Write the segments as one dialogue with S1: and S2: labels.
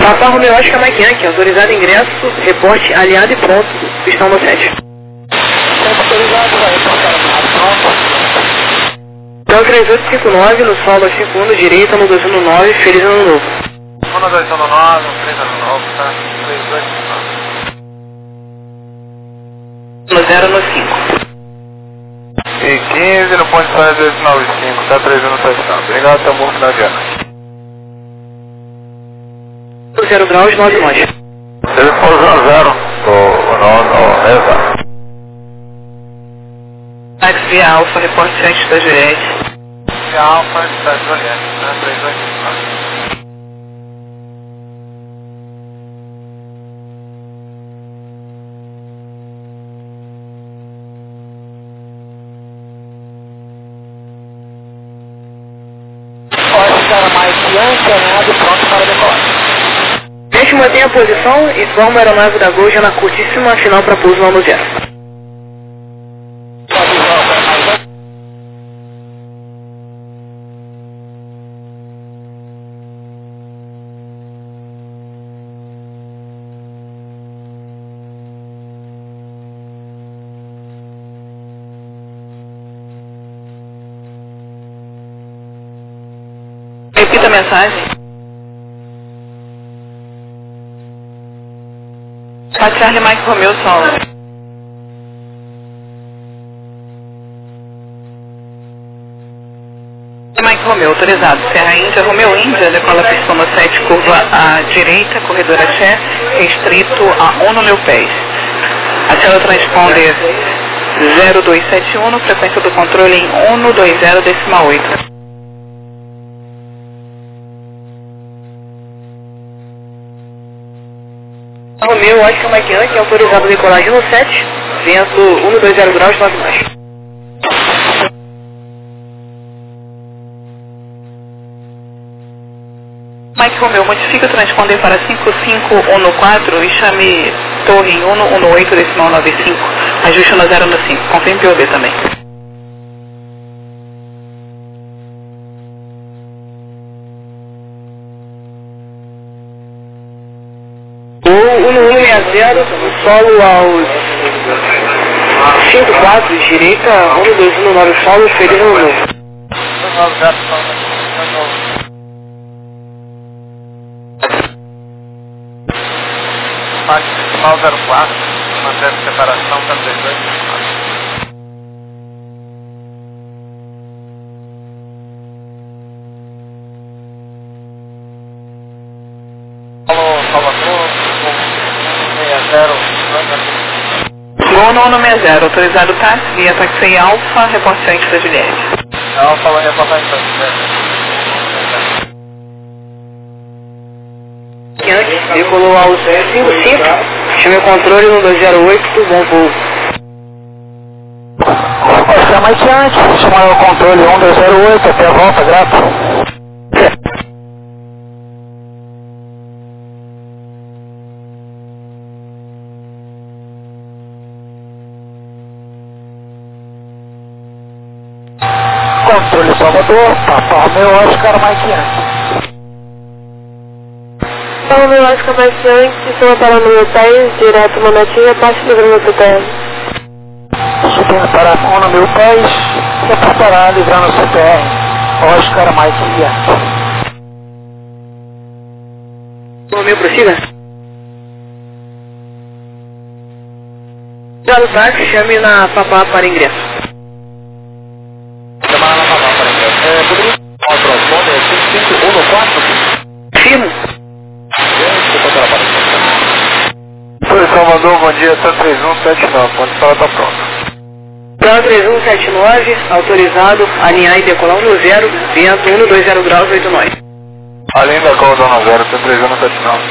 S1: Papa Romeo Oscar Mike Yankee, autorizado ingresso, reporte aliado e pronto, pistão no 7.
S2: Autorizado, vai reportar aliado, pronto.
S1: Então 3859, no solo 51 no direita, no 219, feliz ano novo.
S2: 1219, 3 ano novo, tá? 3259.
S1: No 0 no 5.
S2: E 15 no ponto de saída 295, tá 3 no estação. Obrigado, até um bom final de ano.
S1: 0 graus, 9 nós.
S2: Ele foi 0, no exato.
S1: Max via Alfa, reporte 7 da Juliette.
S2: Via Alfa, da Juliette, tá 3259. Oscar Mike Yankee, alinhado e pronto para decolar.
S1: Gente, mantém a posição e forma a aeronave da Gol já na curtíssima final para pouso no 0. Repita a mensagem. Charlie Mike Romeo solo. Mike Romeo, autorizado. Serra Índia, Romeo Índia, decola pistão no 7, curva à direita, corredor axé, restrito a 1 no meu pés. Acela transponder 0271, frequência do controle em 120,8. Romeo Oscar Mike Yankee, autorizado decolagem no 7, vento 120 graus, 9 nós. Mike Romeo, modifica o transponder para 5514 e chame torre em 118,95, ajuste no 0 no 5, confirme POB também. O 1160, solo aos 54, direita, 1219 solo, feliz ano novo.
S2: Principal 04, mantendo separação para 32. Salvador, 60,
S1: Gol no 160, autorizado táxi, via taxi Alfa, reporte 7 da Juliette.
S2: Alfa vai reportar em Santos.
S1: Decolou aos 55, chame o controle no 208, bom voo.
S2: Oscar Mike Yankee, chamar o controle 1208, até a volta, grato. Controle Salvador, Papa Romeo Oscar Mike Yankee.
S3: Papa Romeo Oscar Mike Yankee, cima para o número 10, direto Monetinha, parte do número CPR.
S2: Subindo para o número 10, reportará livrando o CPR, Oscar Mike Yankee.
S1: Romeo, prossiga. Já no táxi, chame na Papá para ingresso.
S2: Chamar na Papá para ingresso. Poderia dar o transponder 5514?
S1: Firmo.
S2: Foi Salvador, bom dia, tá 3179, pode falar, tá pronto.
S1: Plan 3179, autorizado, alinhar e decolar 10, vento 120 graus, 8 nós.
S2: Além da call Zona 0, tá 3179.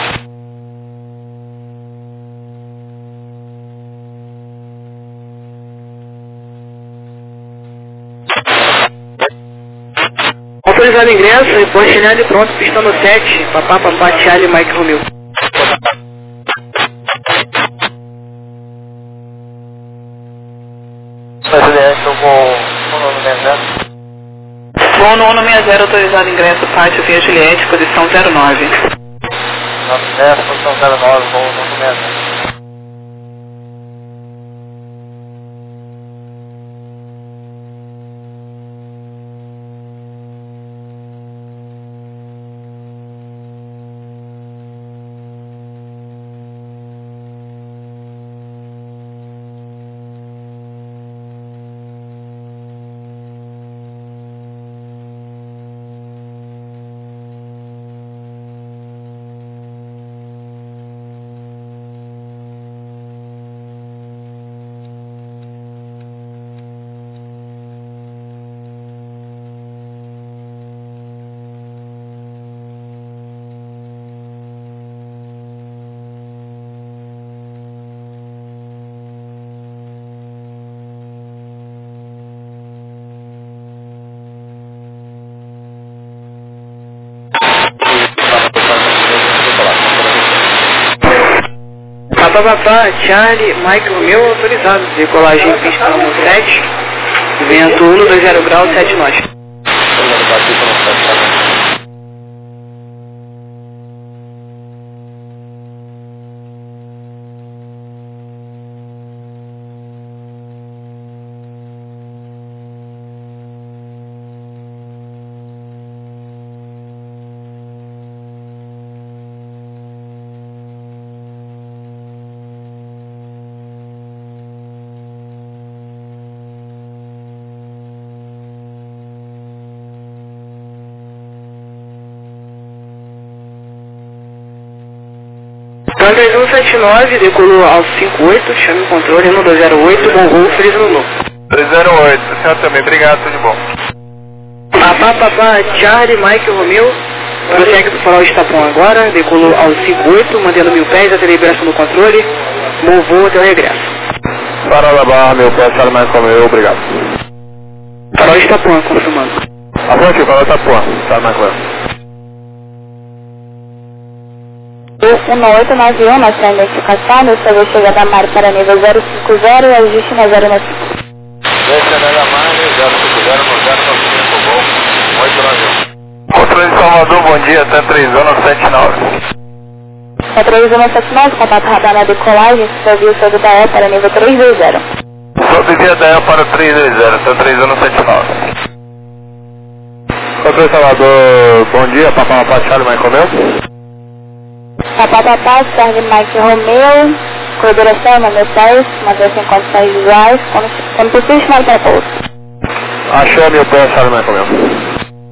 S1: Autorizado ingresso, reporte alinhado e pronto, pistão no 7, Papá, Charlie Mike Romeo.
S2: Com o nome 60.
S1: Voo no 160, autorizado ingresso, pátio via Juliette, posição 09.
S2: 910, posição 09, voo 960.
S1: Papapá, Charlie, Mike Romeo autorizado. Decolagem pista 17, vento 120 graus, 7 nós. Então 3179, decolou ao 58, chame o controle 1208, bom voo, feliz ano novo.
S2: 308, o senhor também, obrigado, tudo de bom.
S1: Papapá, Charlie, Mike Romeo, prossegue para o farol de Tapão agora, decolou ao 58, mantendo 1000 pés até a liberação do controle, bom voo até o regresso.
S2: Farol da Barra, 1000 pés, Charlie, Mike Romeo, obrigado.
S1: Farol de Tapão, confirmando.
S2: Afronte, farol de Tapão, Charlie, Mike Romeo.
S3: 1891, nossa identificação, meu serviço chega da Mari para nível 050 e ajuste na 095.
S2: Descendo da Mari, 050, 095, gol, 891. Controle de Salvador, bom dia, até 3179.
S3: Até 3179, contato radar na decolagem, serviço sobre da E para nível 320.
S2: Sobre via da E para 320, até 3179. Controle de Salvador, bom dia, Papapá, Charlie, Mike Romeo.
S3: Papapá, serve Mike Romeo, corredoração, número 10, manter-se em condições visuais, quando possível, chamado para pouso.
S2: Achou 1000 pés, Charlie, Mike Romeo.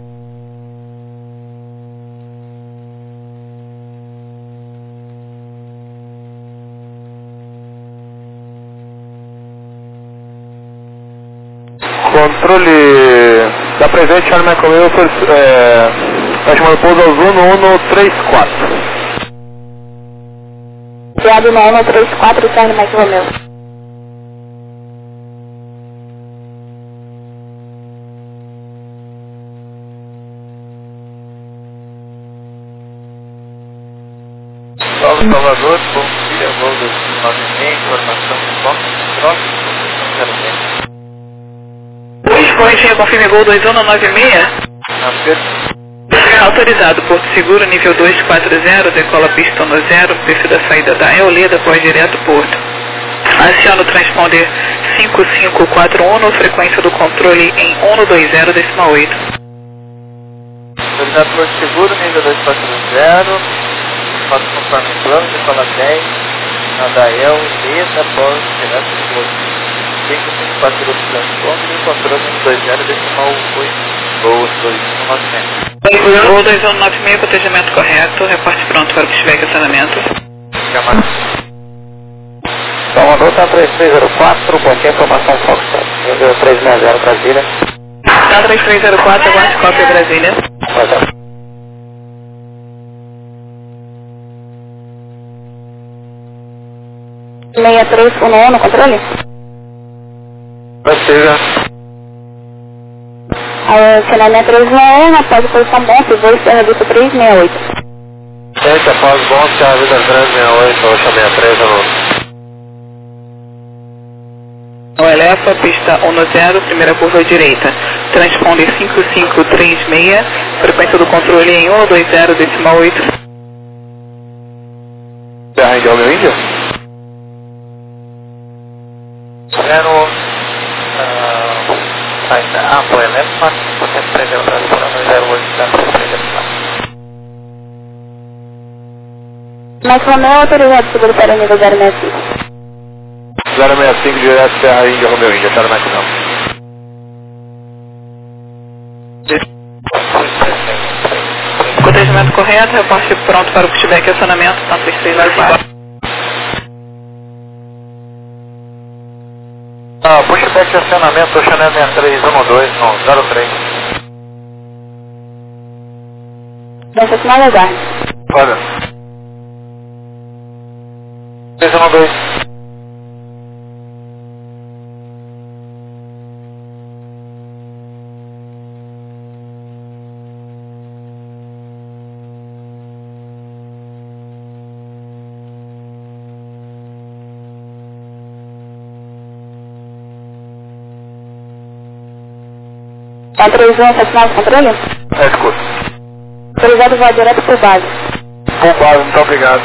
S2: Controle da presente, Charlie, Mike Romeo, está chamando pouso ao Zuno 134.
S3: Criado no 134, serve Mike Romeo.
S2: Salvador, bom dia, voo do 96, informação do Fox, próximo, 06.
S1: Responde, confirme gol 2196. Autorizado, Porto Seguro, nível 240, decola pista no 0, perfil da saída da Eoleda, pós direto Porto. Aciona o transponder 5541, frequência do controle em 120 decimal 8.
S2: Autorizado Porto Seguro, nível 240, faço conforme o plano, decola 10, na da Eoleda, pós direto Porto. 5541 transponder, controle em 120 decimal 8. Voo 2196.
S1: Voo 2196, protegimento correto, reporte pronto para o pushback e acionamento.
S2: Salvador está 3304, qualquer informação Foxtrot, nível 360 Brasília.
S1: Tá 3304, aguarde cópia Brasília.
S2: Pode.
S3: Meia 311 no controle?
S2: Brasília.
S3: Acionamento 311, após a posição bom, pivô e serra vista 368.
S2: Gente, após bom, serra vista 368, oxa 63, alô.
S1: Elefa, pista 10, primeira curva à direita. Transponder 5536, frequência do controle em 120 decimal 8.
S4: Índia, Romeu Índia.
S2: 0, foi a mesma, você prendeu para o 08, dá para prender
S3: Mas Romeu autorizado seguro para o nível 065.
S4: 065 direto Serra Índia, Romeu Índia, Charlie Mike não.
S1: Cotejamento correto, reporte pronto para o pushback e acionamento, tanto estrela e baixo.
S2: Pushback de acionamento, Chanel 6312 no 03.
S3: Deixa eu finalizar.
S2: Olha. 312.
S3: Tá 31, tá final de controle?
S4: É, escuta.
S3: Autorizado voar direto por base.
S4: Por base, muito obrigado.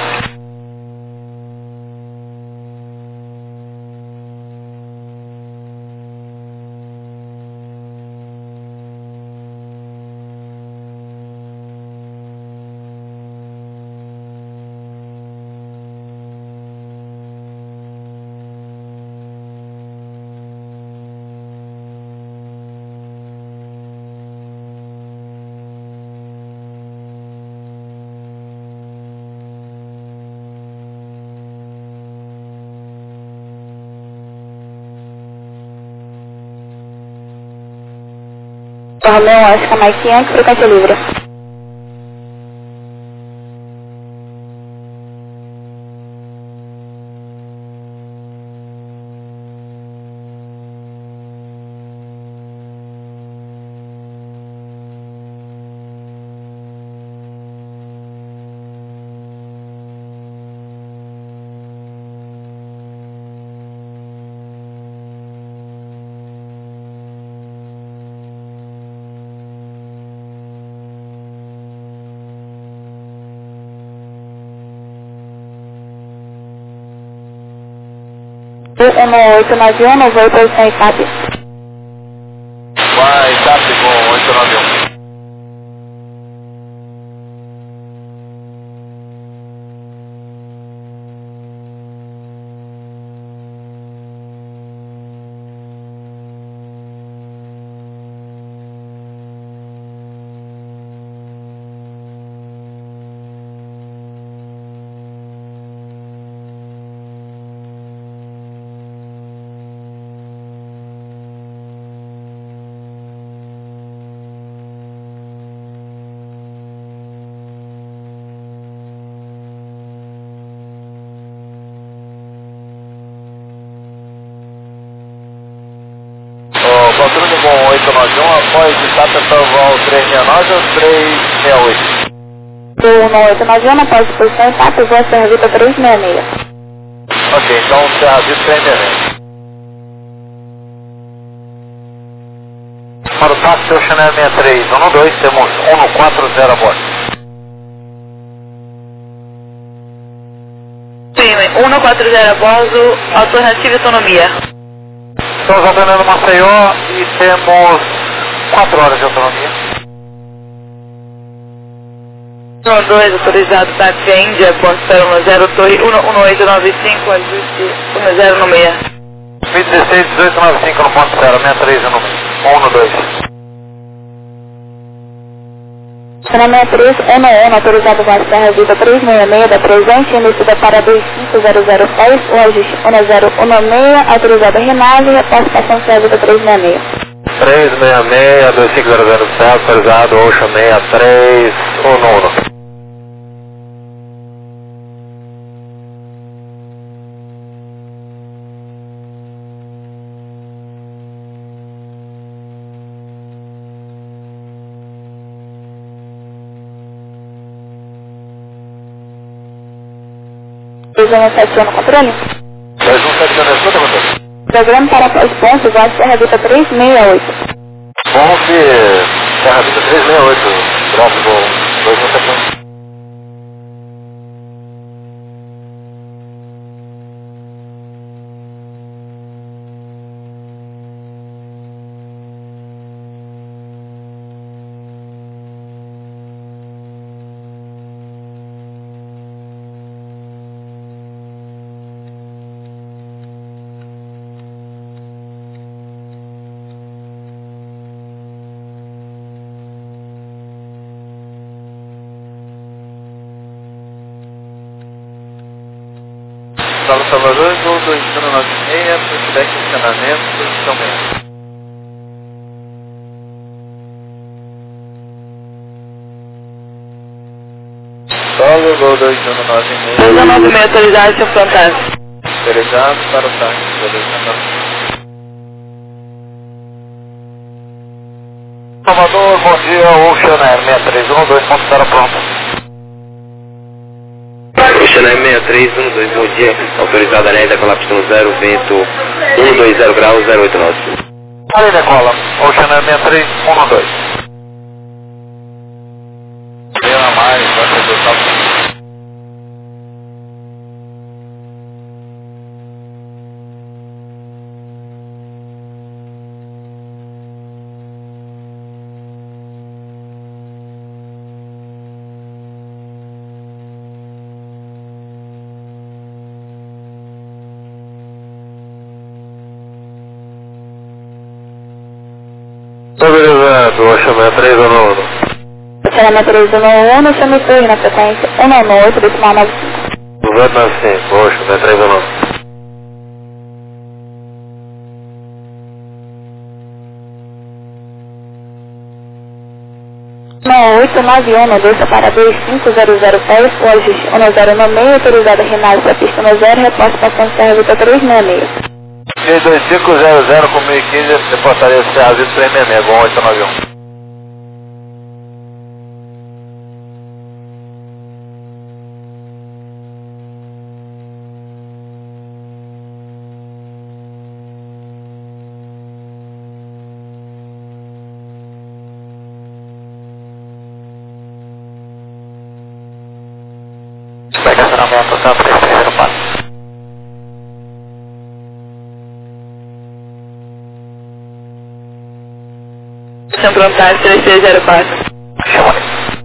S3: Romeu, Oscar, Mike Yankee, frequência livre. O 1891, no voo posição ICAP.
S4: Vai, TAP com 891. Patrulha com 891, após TAP para o voo 369 ou 368?
S3: O 1891, após posição ICAP, voa Serra 366.
S4: Ok, então Serra Vista 366.
S2: Para o táxi, o Chanel 6312, temos 140 a bordo.
S1: Sim, 140 a bordo, alternativa e autonomia.
S2: Estamos atendendo Maceió e temos 4 horas de autonomia.
S1: 2 autorizado táxi Índia, ponto 010 torre 11895, ajuste 10 no 6.
S2: 2016 1895 no ponto 0, 63 no número 112.
S3: Chanel 6311, autorizado voar Serra Vida 366, da presente, início da para 25006, o ajuste 1016, autorizado Renave, participação Serra Vida 366.
S2: 366, 2500 autorizado Ocean 63, 111.
S3: Programa 71 no controle?
S4: 2171 na escuta, motor?
S3: Programa para os pontos, voar Serra Vida 368.
S4: Ponte Serra Vista 368, drop voo 2171.
S2: Sala Salvador, Gol 2196, feedback estacionamento, posição mesmo. Solo, Gol 2196.
S1: 2196 autorizado, seu fantástico.
S2: Autorizado para o táxi, beleza.
S4: Salvador, bom dia, Ocean Air 6312, ponto estar pronto.
S5: Ocean Air 6312, bom dia, autorizado a linha da colapso no 0, vento 120 graus, 089.
S4: Ali decola, Ocean Air 6312.
S2: Veio a mais, vai fazer o cálculo.
S4: Autorizado, Ocean Air 311.
S3: Ocean Air 311, semitorre na frequência 198, decimal 95.
S4: 295, Ocean Air 311.
S3: Não, 891, desça para 2500 pés, o ajuste 1096, autorizada Rinaldi para pista no 0, reposta passando Serra Vita 366.
S4: 2500 com 1015, reportaria Serra Vita 366, bom 891. Estacionamento, campo 3304.
S1: Seu fantástico, 3304.
S4: Chama.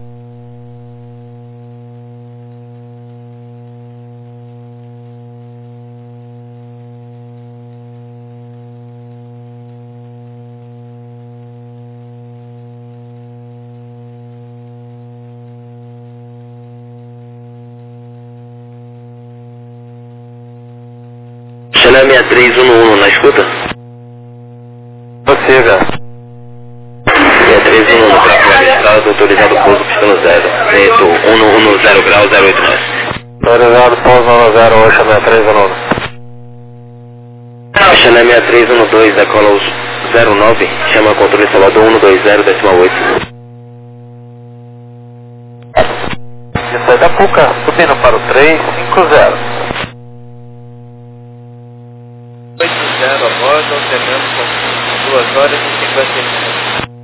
S5: Ocean Air 6311, na escuta?
S4: Prossiga.
S5: 6311, tráfego registrado, autorizado pouso pista no 0, vento 110 graus, 089.
S4: Autorizado pouso no 0, Ocean Air 311.
S5: Ocean Air 6312, decola os 09, chama controle Salvador 120, decimal 8.
S4: Isso aí da Puca, subindo para o 350.
S2: 80 a bordo, alternando com 2 horas e 50 minutos.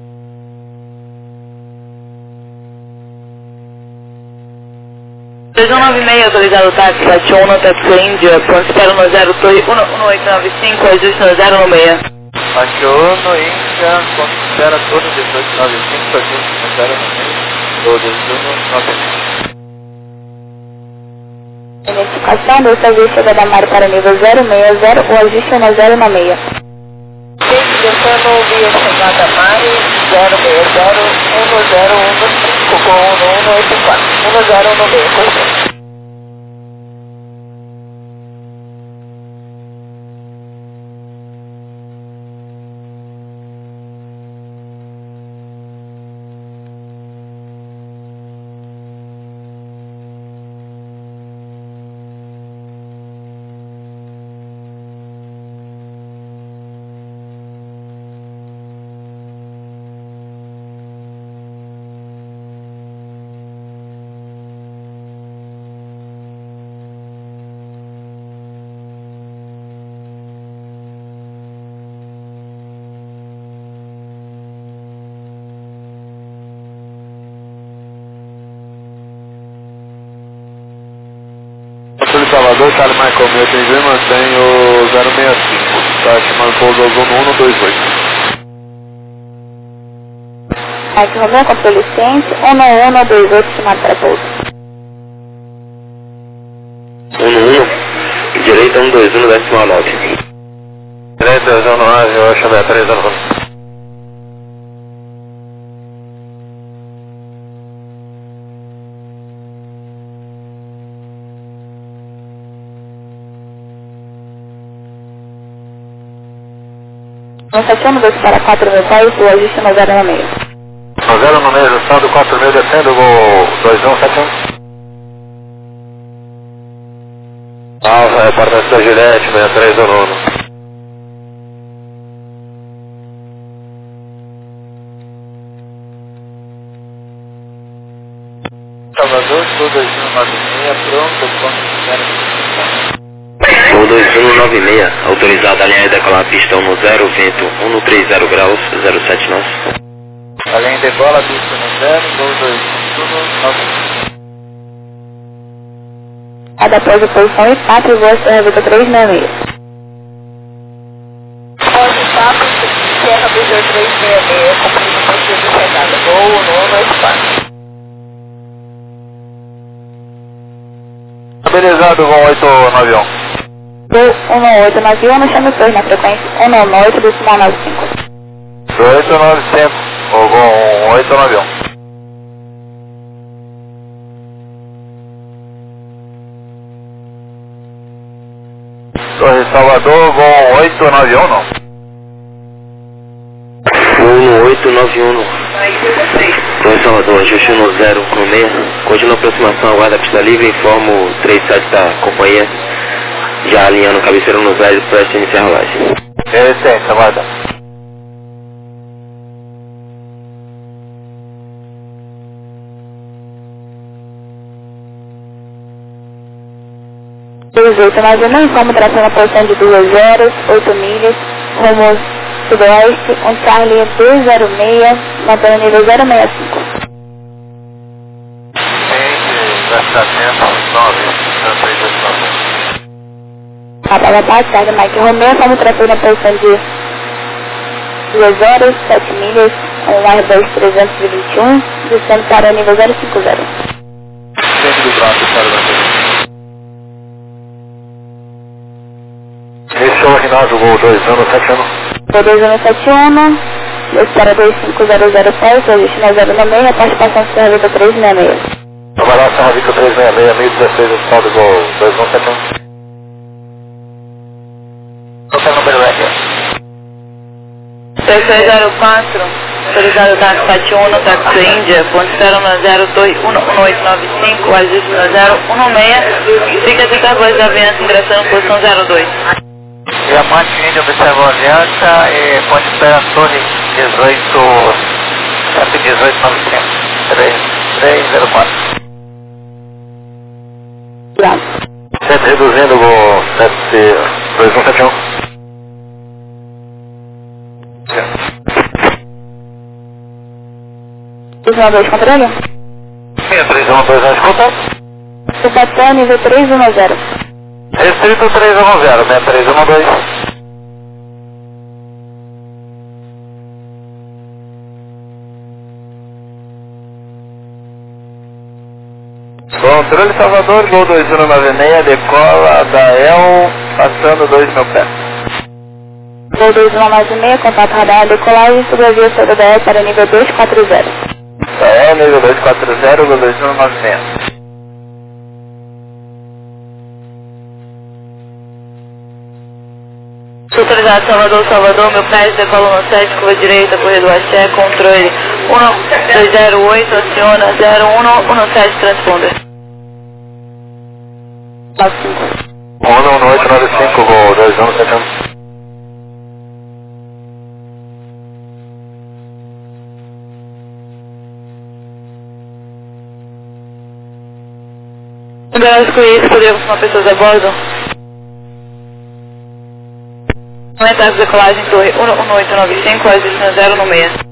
S1: Autorizado táxi, Station no Taxi Índia, ponto espera no 01895, ajuste no 096.
S2: Aciono, Índia, considera todo 1895, ajuste no 096, ou 2196.
S3: Identificação, dessa vez chega da Mari para nível 060, o ajuste é no 096.
S1: Descendo via chegada Mari, 060, 10115 com 1184, 1096.
S4: Sul Salvador, Charlie Michael Milton, mantém o 065. Está chamando pouso ao Zona 128.
S3: Aqui no controle ciente, 11128, estimado para pouso.
S5: 11, direita 121, decimal 9.
S4: Direita 219, Ocean Air 311.
S3: 171, 2 para 4 mil pés, o ajuste no 096.
S4: No 096, ajustado 4 mil, descendo, voo 2171. Alfa, reportação da Juliette, 63 do nono.
S2: Salvador, Sul 2196, pronto, ponto 0.
S5: Sul 2196, autorizado a linha e decolar a pista 10, vento 130 graus, 07 nós.
S2: Além de bola, pista no 0, Gol 2196.
S3: Adaptado a posição e 4, voa Serra 366.
S1: Pode estar, Serra Vitor 366, cumprindo o perfil de chegada. Voo no espaço.
S4: Estabilizado, voo 891.
S3: Voo 1891, no chame 2 na frequência 198, decimal 95.
S4: 895, o voo 891. Torre Salvador, voo 891, não?
S5: Voo 891. Torre Salvador, ajuste no 016. Continua a aproximação, aguarda a pista livre, informo o 37 da companhia. Já alinhando cabeceira no 0, preste iniciar a rolagem.
S4: Resistência, aguarda.
S3: Mas eu não informo tração na posição de 2 horas, 8 milhas, rumo sudoeste, Charlie 206, mantendo nível 065.
S4: Gastamento 9,
S3: Apaga a parte, carga Mike Romeo, informo tração na posição de 2 horas, 7 milhas, Airbus 321, descendo para nível 050.
S4: Centro do braço, cara. Esse é o Rinaldo, voo 2171.
S3: Voo 2171, 2 para 25006, ajuste no 096, participação Serra Vitor 366.
S4: Trabalhar Serra Vitor 366, 1016, estado voo 2171. Qual é o número aqui?
S1: 3304, autorizado táxi 71, táxi Índia, ponto espera no 021895, ajuste no 016, fica de carboides da aviança ingressando posição 02.
S2: Diamante Índia observou a aliança e ponte espera Torre 18, 118.900, 3304.
S4: Sempre reduzindo, voo 2171.
S3: Decimal 2, controle?
S4: 6312, na escuta.
S3: Subatão, nível 310.
S4: Restrito 310, 6312. Controle Salvador, voo 2196, decola da El, passando 2 mil pés.
S3: Voo 2196, contato radar, decolagem, sobrevia sobre da El para nível 240.
S4: Da El, nível 240, voo 2196.
S1: Autorizado Salvador, meu prédio, decola no 7, curva direita, corredor Axé, controle 1208, aciona 0117, transponder.
S4: 11895, voo 2171.
S1: Lembrando com isso, podemos com pessoas a bordo. Aumentar a decolagem torre 11895, ajuste no 016.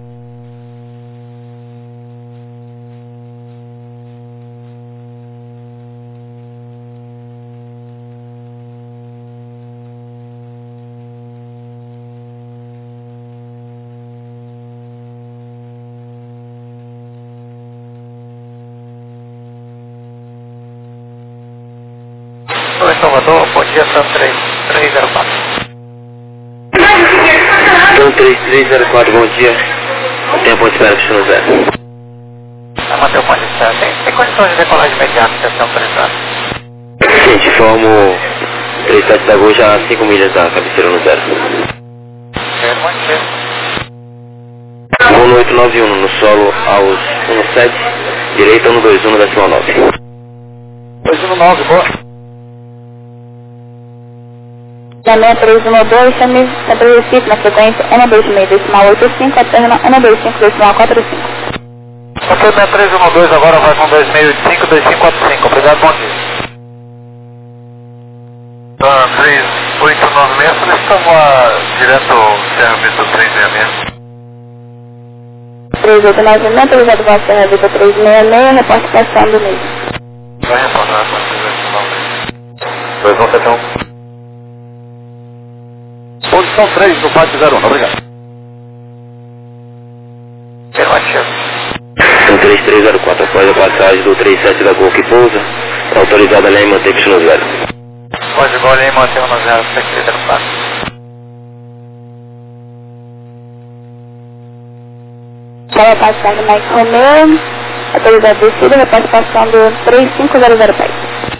S2: Oi, Salvador, bom dia, São 304.
S5: Então 3304, bom dia. Tempo de espera pista no 0.
S2: Vai manter o ponto de espera. Tem condições de decolagem imediata, estação autorizada.
S5: Gente, formo 37 da Gol já a 5 milhas da cabeceira no 0.
S2: Mantido.
S5: 1891 no solo aos 17, direita 121 decimal 9.
S2: 219, boa.
S3: Também 312, chame Centro Recife na frequência 126 decimal 85, a terna 125 decimal 45.
S2: Ok, minha 312 agora vai com 2685, 2545. Obrigado, bom dia.
S4: 3896, solicitamos direto Serra Vista 366.
S3: 3896, autorizado para Serra Vista 366, reporte passando mesmo.
S4: Vai retornar com 389.
S2: 2171. Posição 3 no pátio 01, obrigado. Afirmativo.
S5: São 3304, após a passagem do 37 da Gol que pousa, é autorizada a linha e manter pista no zero.
S2: Pode igual ali, mantém no 0, 3304.
S3: Para passar no Mike Romeo, autorizado descida, reporte passando 3500 pés.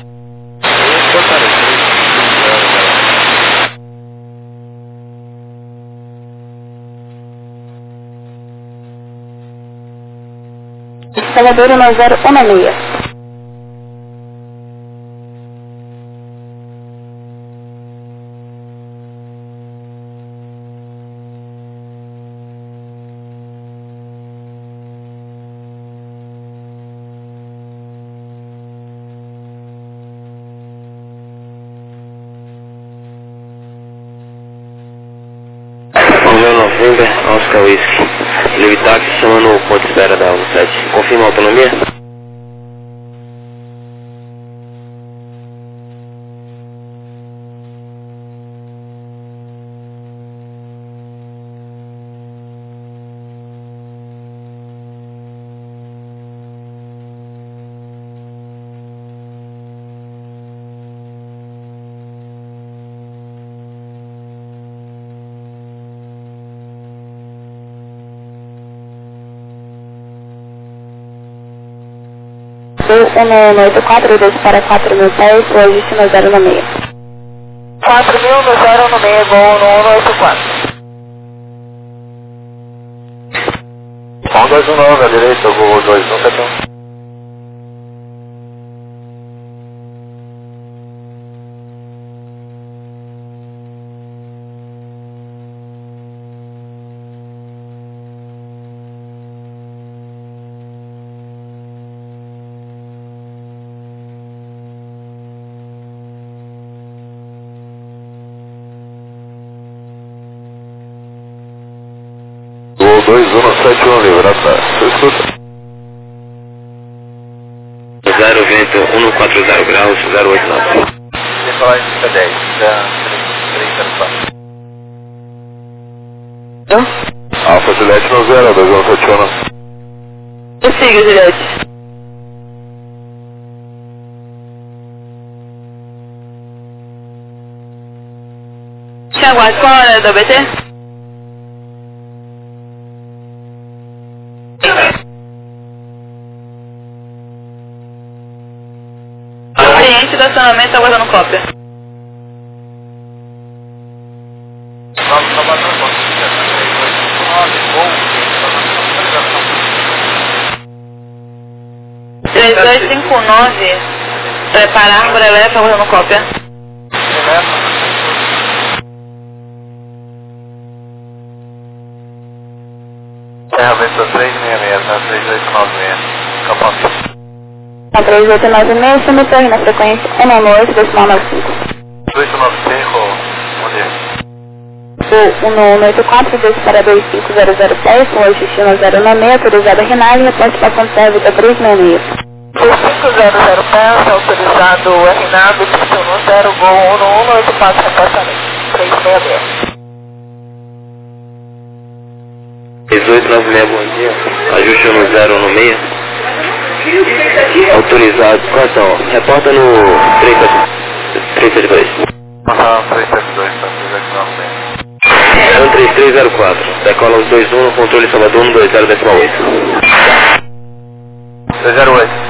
S3: Salvador 1016.
S5: Romeo November, Oscar Whisky. Live táxi chamando o ponto de espera da 17. Confirma a autonomia?
S3: Sul 1184, 2 para 4.000 pés, o ajuste no 096.
S2: 4.000 no 096, voo no 184.
S4: 219, à direita, voo 2171. Voo 2171, liberado da escuta.
S5: 0 vento 140 graus 089.
S2: Decolar em 10, da 3304.
S4: Alfa Juliette no 0, 2171.
S3: Siga, Juliette. Tiago, qual a hora da BT? O cliente do estacionamento está guardando cópia.
S2: Vamos trabalhar com
S3: 3259, preparar por elé, está guardando cópia.
S2: Serra Vista 366, tá? 3896. Capão.
S3: A 3896, subtorre na frequência 198, decimal 95.
S2: 896, bom dia.
S3: Sul 1184, 2 para 2500 pés, o ajuste no 096, autorizada a Renage, reporte passando Serra Vista 366.
S2: 2500 pés, autorizado o RNAB, pista no 0, voo 1184, repassamento. 366.
S5: 1896, bom dia. Ajuste no 096. Autorizado. Quanto? Reporta no 372.
S2: Aham, 372, tá? 3896.
S5: 3304. Decola os 21 no controle Salvador no 20 decimal 8.
S2: 308.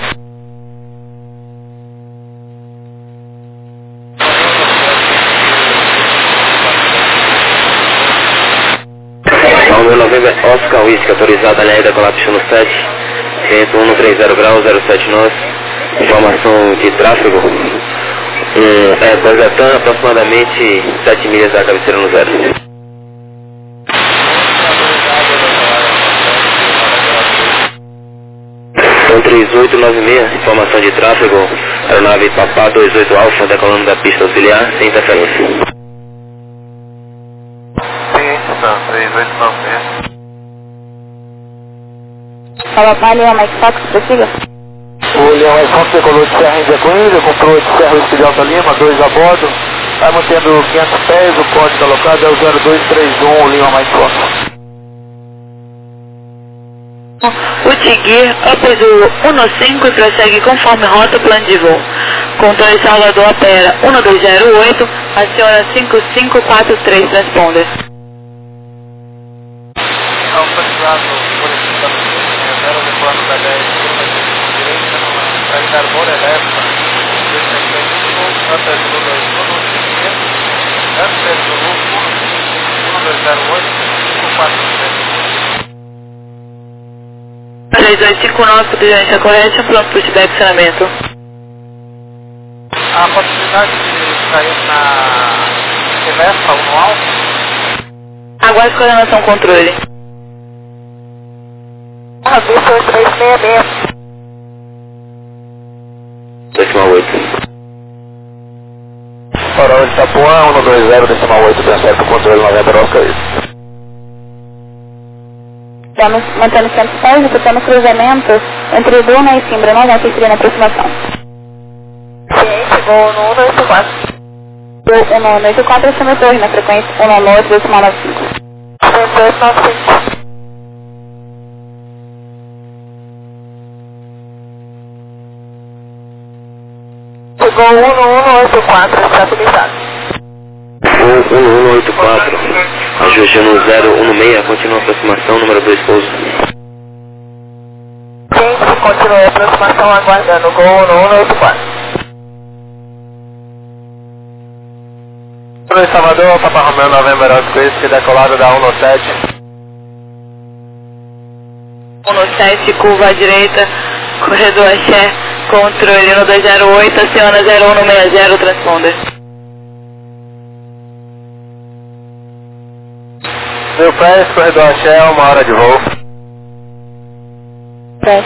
S5: November Oscar Whisky, autorizado a linha da colapso no 7, vento 130 graus, 079, informação de tráfego, Bogotá, aproximadamente 7 milhas da cabeceira no 0. Então 3896, informação de tráfego, aeronave Papá 28 Alfa, decolando da pista auxiliar, sem interferência.
S2: Sim, 3896.
S3: Fala, Lima Mike Fox, prossiga.
S2: O Leão Mike Fox decolou de Serra Índia Coelho, comprou de Serra Whisky de Alta Lima, 2 a bordo. Vai mantendo 500 pés, o código alocado é o 0231, Leão Mike Fox.
S1: O Tigir, Upper 15, prossegue conforme rota plano de voo. Controle Salvador opera 1208, aciona 5543, transponder.
S2: Autorizado por esse tamanho, 0 de plano da 10, curva de direita, saída Arbor Elétrica, 275, Upper Zulu 21, Upper Zulu 1208, 543.
S1: 3259, diligência correta, pronto para o acionamento.
S2: A possibilidade de cair na reversa ou no alto?
S1: Aguarde coordenação controle.
S3: Vitor 366.
S5: 2,8.
S2: Farol de Itapuã, 120, transfere para o controle November Oscar.
S3: Estamos mantendo 100 pés e tentando cruzamento entre Duna e Simbra, não vai na aproximação.
S2: Ciente, voo no 184.
S3: O 184 acima torre na frequência 198,95.
S2: 19895. Chegou 1184, estabilizado.
S5: 1184, ajuste no 016, continua a aproximação, número 2 pouso.
S2: Gente, continua a aproximação aguardando, gol no 184. Pro Salvador, Papa Romeo November Oscar, decolado da 117.
S1: 17, curva à direita, corredor Axé, controle no 208, aciona 0160, transponder.
S2: Meu pé, corredor Axé, 1 hora de voo.
S3: 7.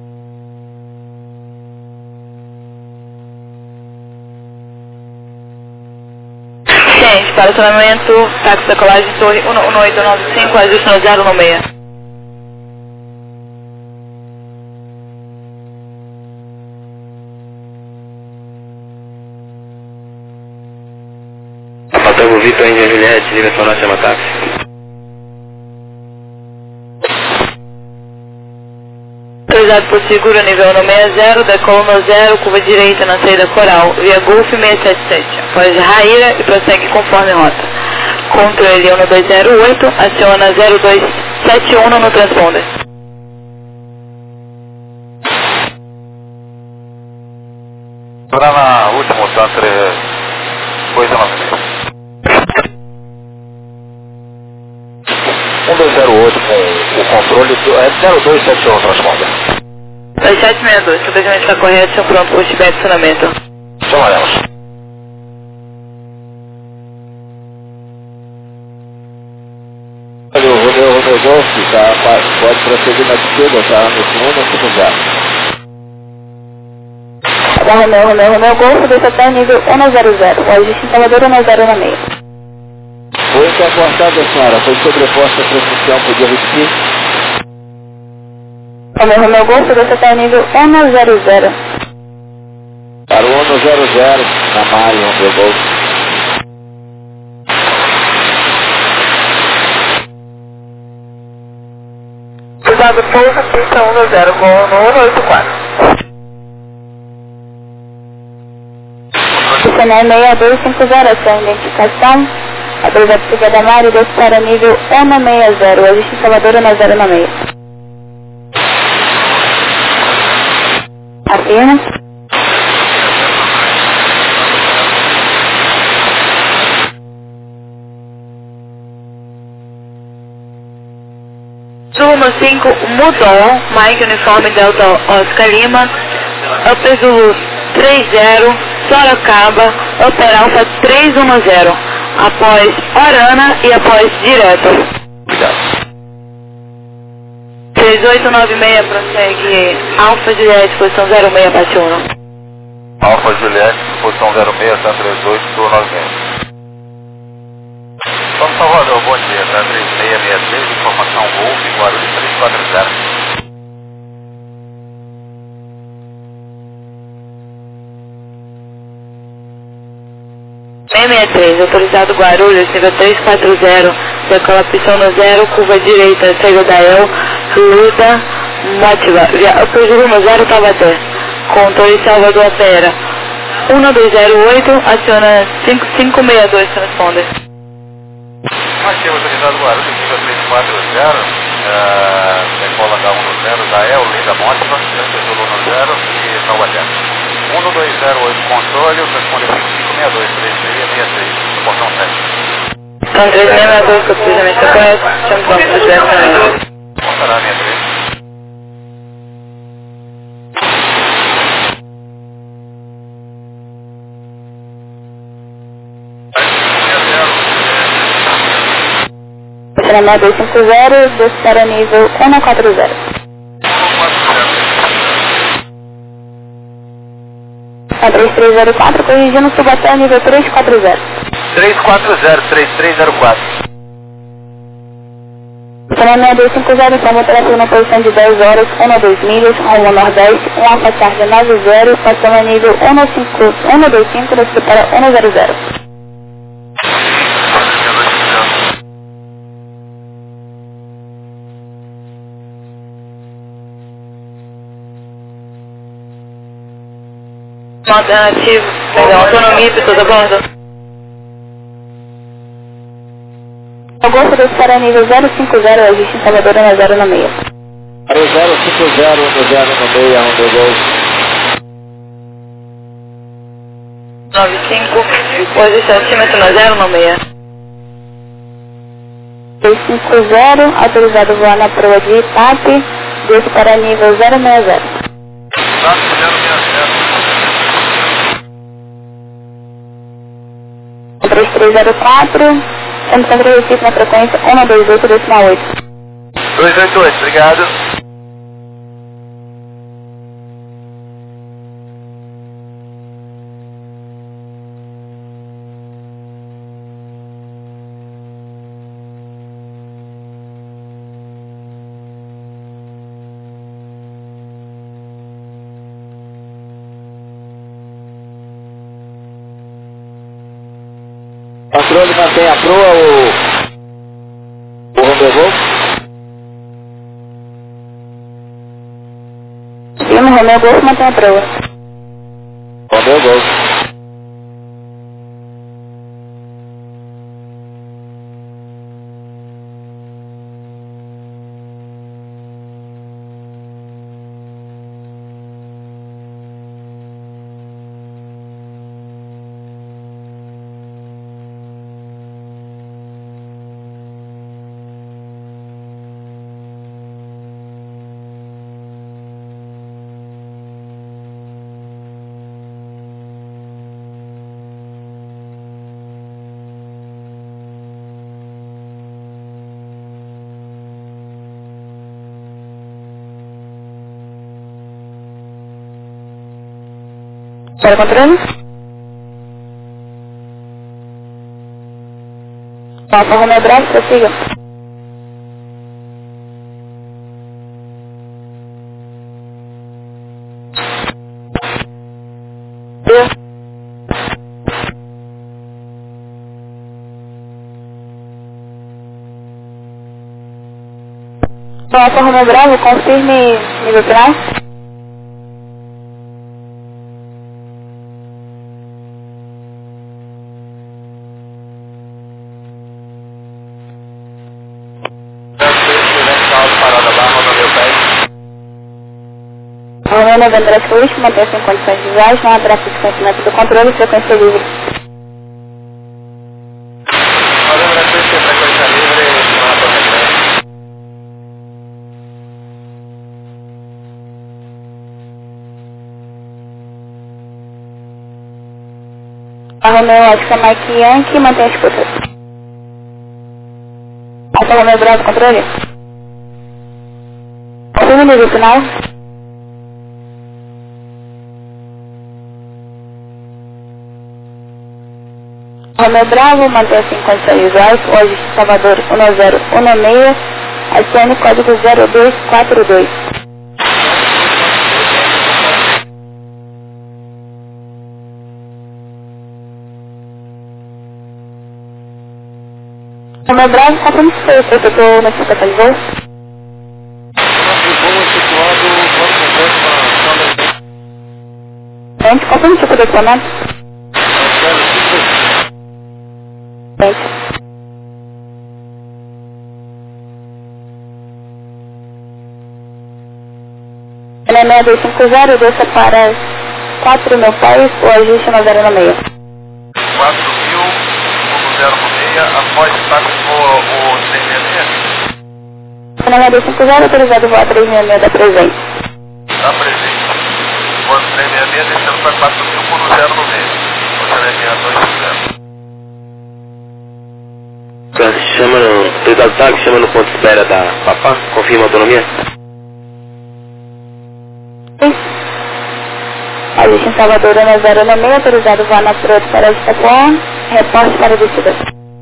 S1: Gente, para acionamento, táxi da colagem, torre 11895, ajuste no 016.
S5: Papatango Vitor Índia Juliette, direção na chama táxi.
S1: Autorizado por seguro nível 160, decola no 0, curva direita na saída coral, via Golf 677, após Raíra e prossegue conforme rota. Controle 1208, aciona 0271 no transponder.
S2: Para na última, tá? 296. 1208 com o controle do 0271 transponder.
S1: 2762, o documentos está correto, são pronto para o de acionamento.
S2: Chamaremos. Olha, o Romeu Golf pode prosseguir na esquerda, tá? No segundo ou segundo.
S3: Romeu Golfo, desce até o nível 100, o ajuste em Salvador 1016.
S2: Foi transportada, senhora, foi sobreposta a transmissão, podia repetir?
S3: Romeu Golfo, desce até o nível 100.
S2: Para o 100, na malha, Romeu Golfo. Cuidado, pousa, pista 110, voo no 184.
S3: Pista 6250, sua identificação. Autorizado por seguir da Mário, desce para nível 160, o ajuste em Salvador 1096. Afirma.
S6: rumo 5, Mudon, Mike Uniforme Delta Oscar Lima, Upper Zulu 30, Sorocaba, Upper Alpha 310, após Orana e após direto.
S2: Obrigado.
S6: 3896 prossegue Alfa Juliette, posição 06, bate 1.
S4: Alfa Juliette, posição 06, tá 38, estou 96. Vamos Salvador, bom dia, tá 3663, informação Golf, Guarulhos 340.
S6: 663, autorizado Guarulhos, nível 340, decola pistão no 0, curva direita, saída da El, fluida, mótiva, via Upper Rumo 0 Taubaté, controle Salvador opera 1208, aciona 5562, transponder.
S4: Aqui, autorizado Guarulhos, nível 340, decola da 10 da El, linda mótiva, Zulu no 0 e Taubaté. 1208 controle, responde 5562, 3663, portão 7.
S6: Então 3662, que eu precisamente correto, chamo para o direto.
S4: Portará 63.
S3: Paraná 250, desce para nível 140. A 3304, corrigindo Subaté, nível 340.
S2: 340, 3304.
S3: Paraná 250, informa operativo na posição de 10 horas, 12 milhas, rumo nordeste, Alfa Charge 90, passando a nível 125, desce para 100.
S6: Alternativo, autonomia, pessoas a bordo.
S3: Agosto desce para nível 050, existe em Salvador na 0 na meia.
S2: 050, 10 no meia, onde eu vou.
S6: 95, posição centímetro na 0 no meia.
S3: 250, autorizado voar na proa de Itape, desce para nível 060. 3304, estamos contra o Recife na frequência 128,8.
S2: 288, obrigado. Controle mantém a proa ou Romeu?
S3: Lima Romeu Golf, mantém a proa.
S2: Romeu Golf.
S3: Para controle? Alfa Romeu Bravo, prossiga. Alfa Romeu Bravo, confirme nível final. Romeu 93 Fluxo, mantém-se em condições visuais, não haverá desconhecimento do controle e frequência livre. Romeu Oscar Mike Yankee, mantém a escuta. Alfa Romeu Bravo, controle. Confirme o sinal. Romeu Bravo, mantém-se em condições visuais, hoje Salvador 1016, acione código 0242. Romeu Bravo, confirme se foi o protocolou notificação de voo. Gente, confirme se o posicionamento. Ele é 6250, desça para 4.000 pés, o ajuste na 096.
S4: 4.006, após está com o 366?
S3: Ele é 6250, autorizado voar 366 da presente.
S4: Está presente. Quando 366, descendo para 4.000 por 0 no meio. Você é 6250.
S5: Chama no... Autorizado TAG, chama no ponto de espera da Papá, confirma a autonomia.
S3: Ajuste em Salvador 1096, autorizado voar na Proto para Itapuã, reporte para a descida.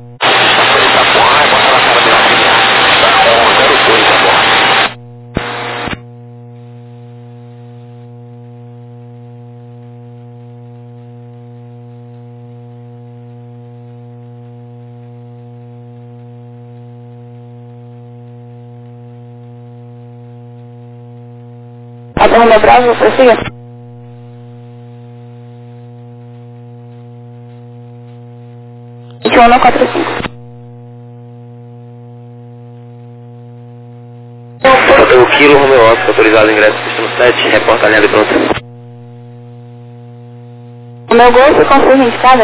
S3: Alfa Romeu Bravo, prossiga. João 45.
S5: O Kilo Romeu Oscar, autorizado ingresso pista no 7, reporta a linha de pronto.
S3: O meu gol foi confirma indicada?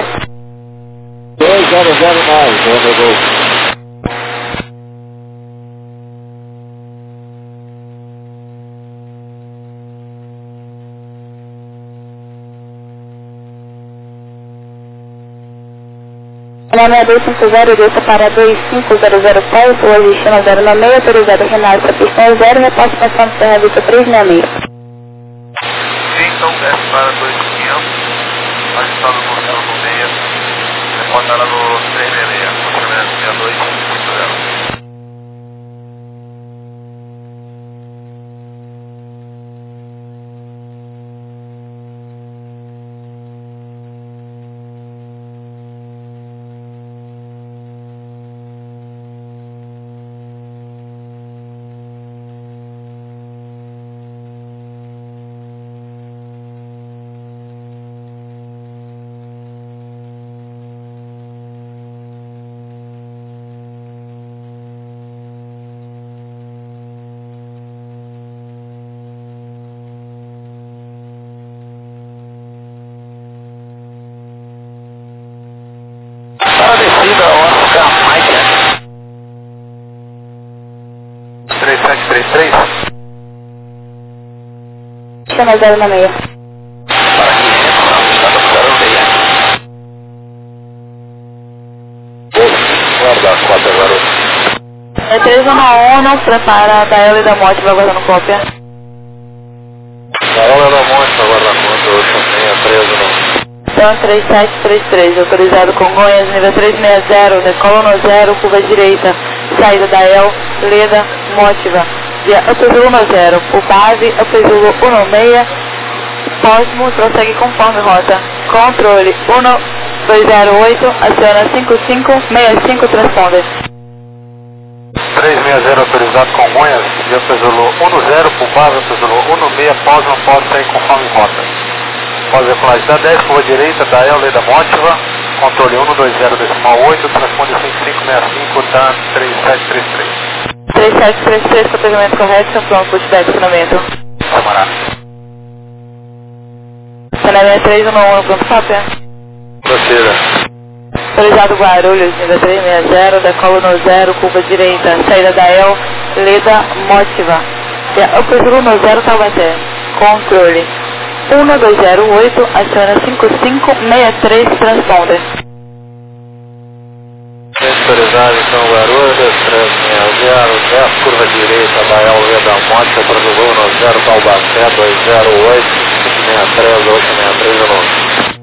S2: 2009, Romeu Gol.
S3: Ele é 6250, desça para 2500 pés, o ajuste na 096, autorizado Renato para pista 0, reporte passando Serra Vista 366.
S4: Sim, então desce para 2.500, ajustado no 096, reportada no 366, funcionamento 6250. Para a descida, Oscar Mike 3733.
S3: Chama 096.
S4: Para 500, ajustado no 06. Guarda a cópia, garoto.
S6: É 311, prepara da Ela e da Morte, vai guardando cópia.
S4: Garola da Monte, guarda a conta, eu chamei a presa não.
S6: Então 3733, autorizado Congonhas, nível 360, decola no 0, curva direita, saída da El, Leda, Mótiva, via Upazul 10, o base, Upazul 16, próximo, prossegue conforme rota, controle 1208, aciona 5565, transponder.
S4: 360 autorizado Congonhas, via Upazul 10, por base, Upazul 16, pausa, não pode sair conforme rota. Pode decolar da 10, curva direita, da El, Leda, Mótiva, controle 120,8, transponder 5565, TAN 3733.
S6: 3733, protegimento correto, pronto, pushback, acionamento.
S4: Camarada.
S6: Saneamento 311, pronto, cópia.
S4: Proceda.
S6: Autorizado Guarulhos, nível 360, decola no 0, curva direita, saída da El, Leda, Mótiva, via Upazul no 0, Taubaté, controle 1208, aciona 5563 transponder.
S4: Autorizado então Guarulhos, 360, curva direita da LV da Mote, procedura no 0 Taubaté, 208, 563, 863 de novo.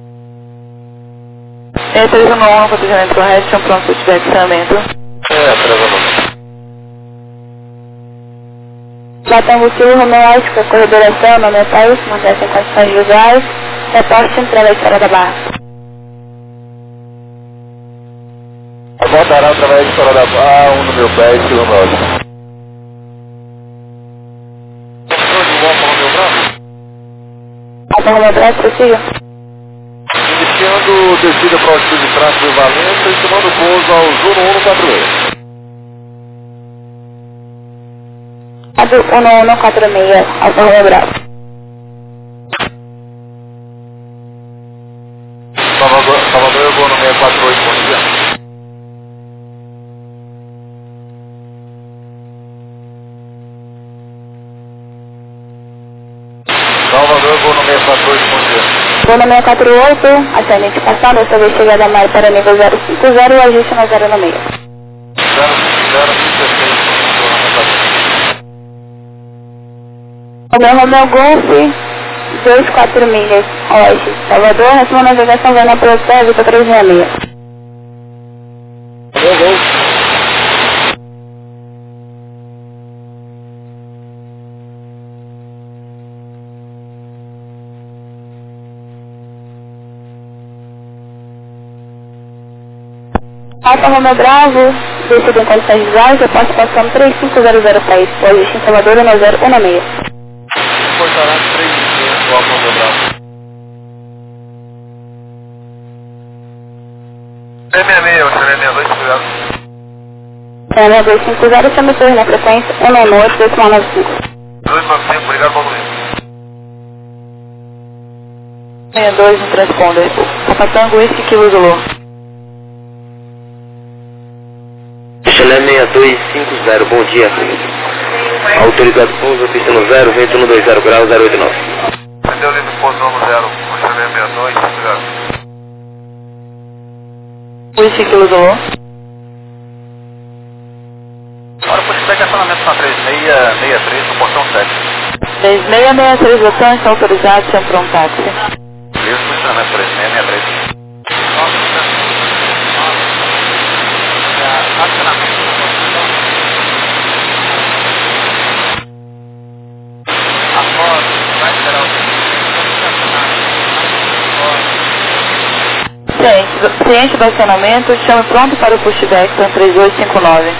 S6: 311, procedimento correto, chão pronto, se tiver acionamento.
S4: 311.
S3: Platão Sul, Romeu Ótica, corredoração, nome é país, manter-se em condições visuais, reporte entrada e fora da barra.
S4: Voltará através de fora da barra, 1 no meu pé, estilo norte. Controle de volta no meu braço.
S3: Platão Romeu Brás, prossiga.
S4: Iniciando descida para o altitude de tráfego e Valença e tomando pouso ao Juno 146.
S3: Ado 1146, Alfa Romeo Bravo.
S4: Salvador, eu vou no 648, bom dia. Salvador, vou no 648, bom dia.
S3: Vou no 648, a identificação dessa vez chegada mais para nível 050 e o ajuste no 0 no meio.
S4: 056,
S3: Romeu Romeu Golf, 24 milhas, oeste, Salvador, na sua navegação vem na produção, evita 366. Alfa Romeo Bravo, descido em condições visuais, eu posso passar no 3500 país, hoje em Salvador, no 016.
S4: Portará 3 do Alfa Romeo Bravo. 366, você 62, obrigado.
S3: 250, chama torre na frequência 118, 295.
S4: 295, obrigado, Paulo Luiz.
S6: 62 no transponder, Papatango, esse Kilo Zulu.
S5: Chalé 6250, bom dia. Autorizado pouso, pista no 0, vento no 20 graus, 089.
S4: Entendeu ali do pouso no 0, o Chalé 62, obrigado.
S6: Esse Kilo Zulu.
S4: Agora por isso é acionamento na 3663 no portão 7.
S6: 3663 botões, está autorizado, chão pronto táxi.
S4: Isso, funcionamento 3663.
S6: Ciente do acionamento, chame pronto para o pushback, são 3859.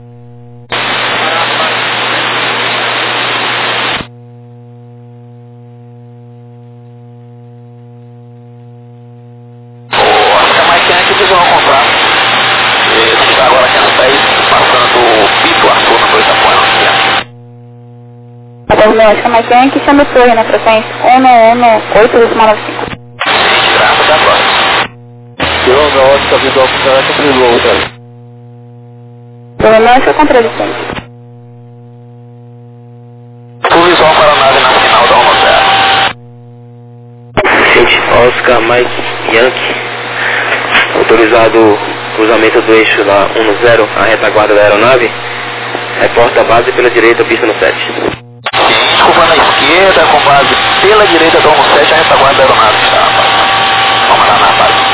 S4: Acho que a Maikenque eles vão comprar. Ele está agora aqui no 10, passando o Pico Arthur no 2 da Poema.
S3: Alfa Romeo Oscar Maikenque, chama torre na frequência 118, 295.
S4: Graças, até a próxima. Eu na ótica visual funcionar com o logo, cara.
S3: Romeu Oscar contra licença.
S4: O visual para a nave na final da 10.
S5: Gente, Oscar Mike Yankee, autorizado cruzamento do eixo da 10, a retaguarda da aeronave, reporta a base pela direita, pista no 7.
S4: Curva na esquerda, com base pela direita da 17, a retaguarda da aeronave está passando. Vamos lá na base.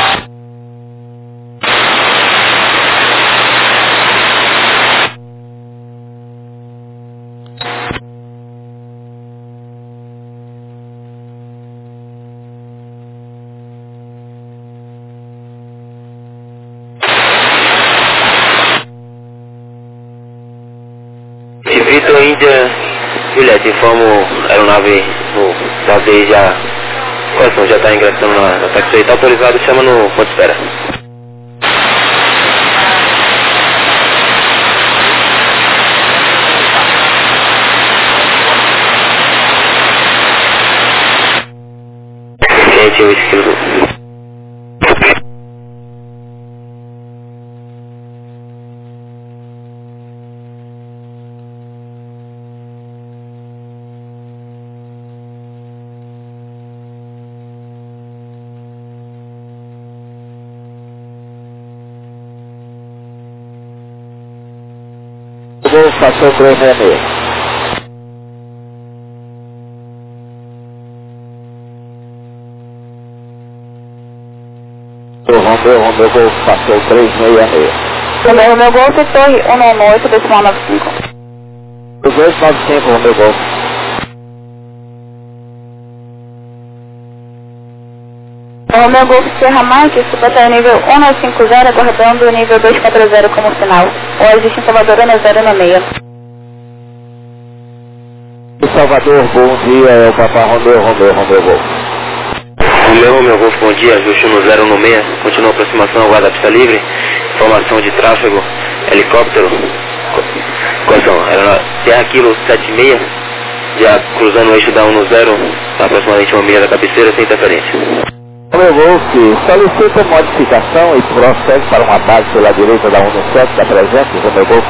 S5: Vitor Índia, Juliette, informo a aeronave no Davi já. Coração, já está ingressando na taxi, está autorizado, chama no ponto de espera. Gente, o esquilo.
S2: Golf passou 366. Romeu Golf passou 366.
S3: Romeu Golf, torre 118, decimal 95.
S2: 295, Romeu Golf.
S3: Romeu Golf Sierra Mike, suportar nível 1950, aguardando o nível 240 como final. O existe em Salvador, 096.
S2: Salvador, bom dia, é o Papa Romeu Golf.
S5: Romeu Golf, bom dia, ajuste no 096, continua a aproximação, aguarda a pista livre, informação de tráfego, helicóptero, quais era Serra Kilo 76, já cruzando o eixo da 10, aproximadamente 1 milha da cabeceira, sem interferência.
S2: Romeu Golf, solicita modificação e prossegue para uma base pela direita da 17, da presente, Romeu Golf.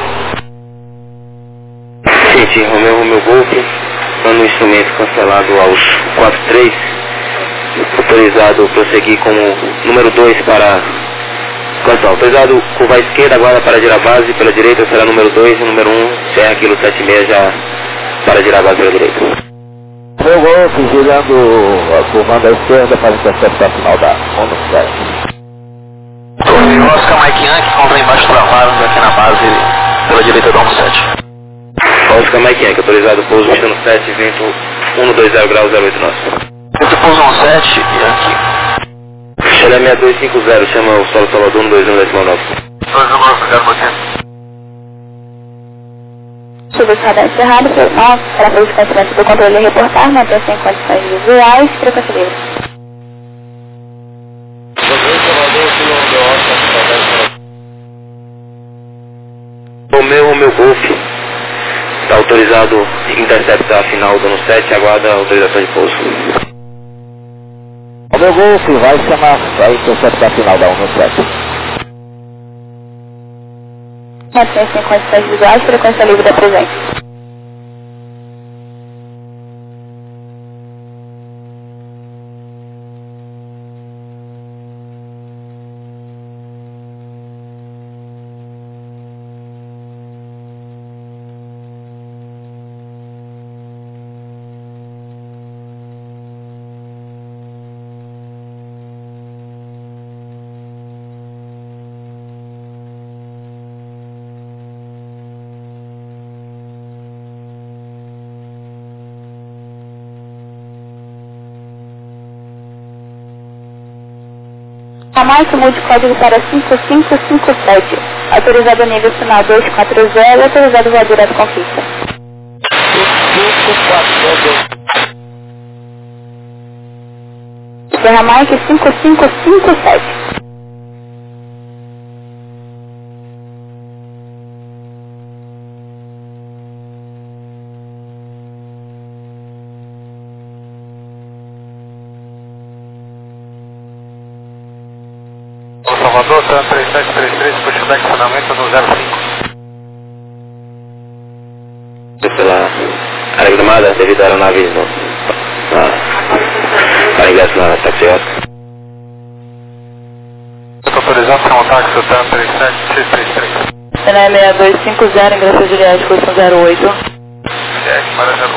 S5: Gente, Romeu Golf, dando o instrumento cancelado aos 43, autorizado prosseguir como número 2 para... autorizado curva à esquerda, agora para girar base, pela direita será número 2 e número 1, Serra Kilo 76 já para girar base pela direita.
S2: Romeu Golf, girando a curva à esquerda para interceptar a final da 17.
S7: Oscar Mike Yankee, contra embaixo travado aqui na base pela direita da 17.
S5: Oscar Mike Yankee, autorizado pouso vista no 7, vento 120 graus 089.
S7: Vento pouso 17, Yankee.
S5: Xelé 6250, chama o solo Salvador no 21,9.
S7: 2,0,
S3: Subescada encerrado, para fazer descansamento do controle e reportar, manter-se em condições visuais, frequência livre.
S5: Romeu Golf, está autorizado, intercepta a final do 7, aguarda a autorização de pouso.
S2: Romeu Golf vai chamar a interceptar a final da 17.
S3: Manter-se em condições visuais, frequência livre da presente. A mais mude código para 5557. Autorizado nível final 240, autorizado voar direto com ficha. 5542. Serra Mike 5557.
S4: Salvador, TAM 3733, pushback finalmente no 05.
S5: Pela área gramada, devido à aeronave para ingresso na taxiótica.
S4: Autorizado para um táxi, TAM 3733.
S6: Cena 6250, ingresso de viagem, posição 08.
S4: Viagem para 08,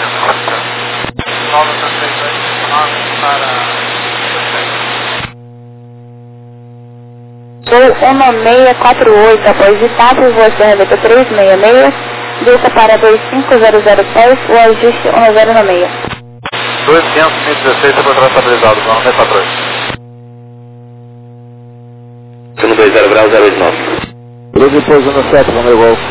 S4: 938, para...
S3: Voo 1648, após Itápolis, voa CRVT 366, desça para 25000 pés, o ajuste 1096.
S4: 2516, sequestro estabilizado, vamos ver padrões.
S5: 120 graus 089.
S2: Ligue pouso no 7, Romeu Golf.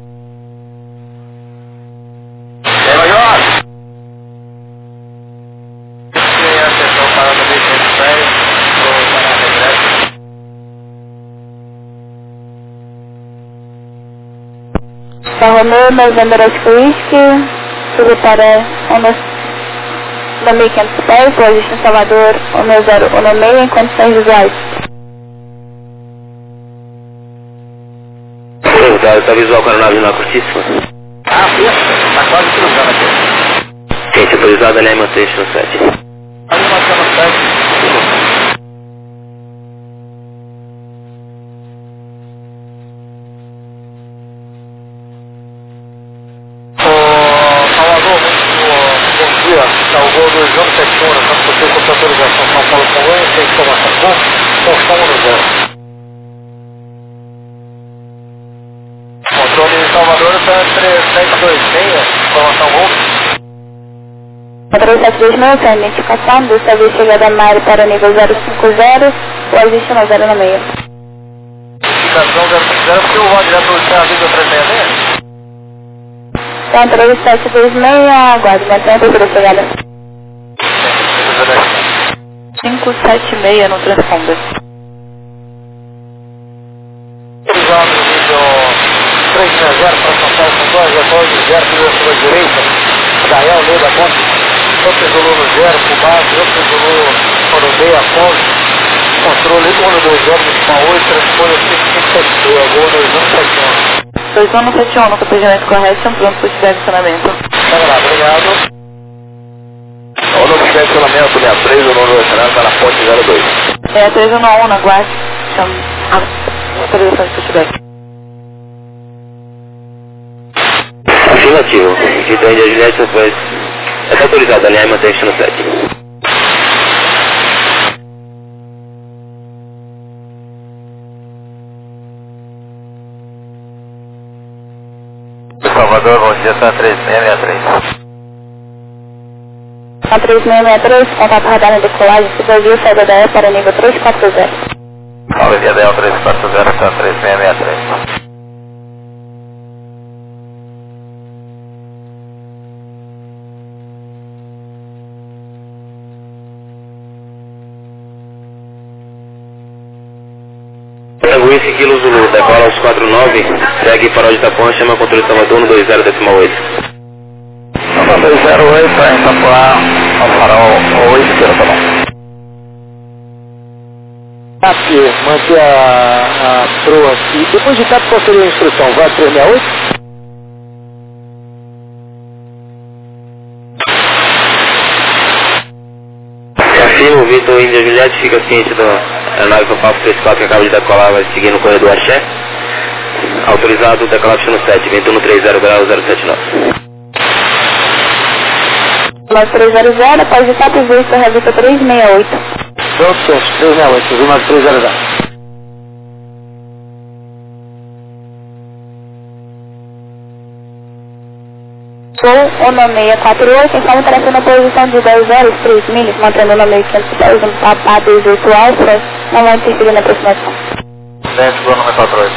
S3: Romeu, November Whisky, subiu para 1500 pés, o ajuste em Salvador 1016 em condições visuais.
S5: Tá visual com a aeronave na curtíssima?
S7: Ah, está quase cruzando aqui.
S5: Quente autorizado, ele é manter-se no 7.
S7: Ali nós temos 7.
S2: Porção 10. Controle em Salvador está 3726, informação Golf.
S3: 3726, sem identificação, desta vez chegada Mário para o nível 050, o ajuste no 096.
S2: Indicação 050, porque o voo direto do avisa 366?
S3: Então, 3726, aguarde, mantém a procura chegada.
S6: 576 no transponder.
S2: Autorizado no nível 360 para São Paulo, com 2 apoios, 0 para a sua direita, Gael, Lei da Ponte, Santa Zulu no 0, Cubado, Santa Zulu, Corodeia, Afonso, controle 120, última 8, transpolho 572, voo
S6: 2171
S2: 2171.
S6: no procedimento correto, pronto para estiver adicionamento.
S2: Tá lá, obrigado.
S5: O novo estacionamento 63, o novo estacionamento está na ponte 02.
S6: 6311 na guarda, chama a autorização de feedback.
S5: Afirmativo. Então, Índia Juliette, pois... Está autorizado, alinhar e manter no 7.
S4: Salvador, bom dia, está 3663.
S3: A 3663, contato radar na decolagem, Cidadania, saída da E para o nível 340.
S4: Salve, via Del 340, está 3663.
S5: Whisky Kilo Zulu, decola aos 49, segue para o Itapão, chama controle Salvador no 20 decimal 8.
S2: 208 para Itapuá, ao farol 8, tá bom. Aqui, manter a proa aqui. Depois de TAP, qual seria a instrução? Vai 368?
S5: Afirmo, Vitor Índia Juliette, fica ciente da aeronave com Papo 34 que acaba de decolar, vai seguir no corredor Axé. Autorizado, decolar no 7, 2130 grau 079.
S3: Nós 300, após o TAP visto, revista 368.
S2: Pronto, 368, viu mais 300.
S3: Voo 1648, estamos interessando a posição de 10 horas, 3 milhas, mantendo no 1510, um papá 18 alfa, não vai interferir na aproximação.
S4: 10, voo número 48.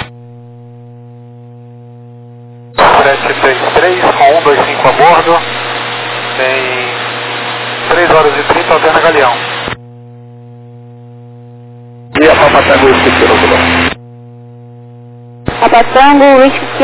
S4: 733, com 125 a bordo, tem 3 horas e 30, alterna Galeão.
S2: E a Papatango, Whisky Kilo Zulu.
S3: Papatango, Whisky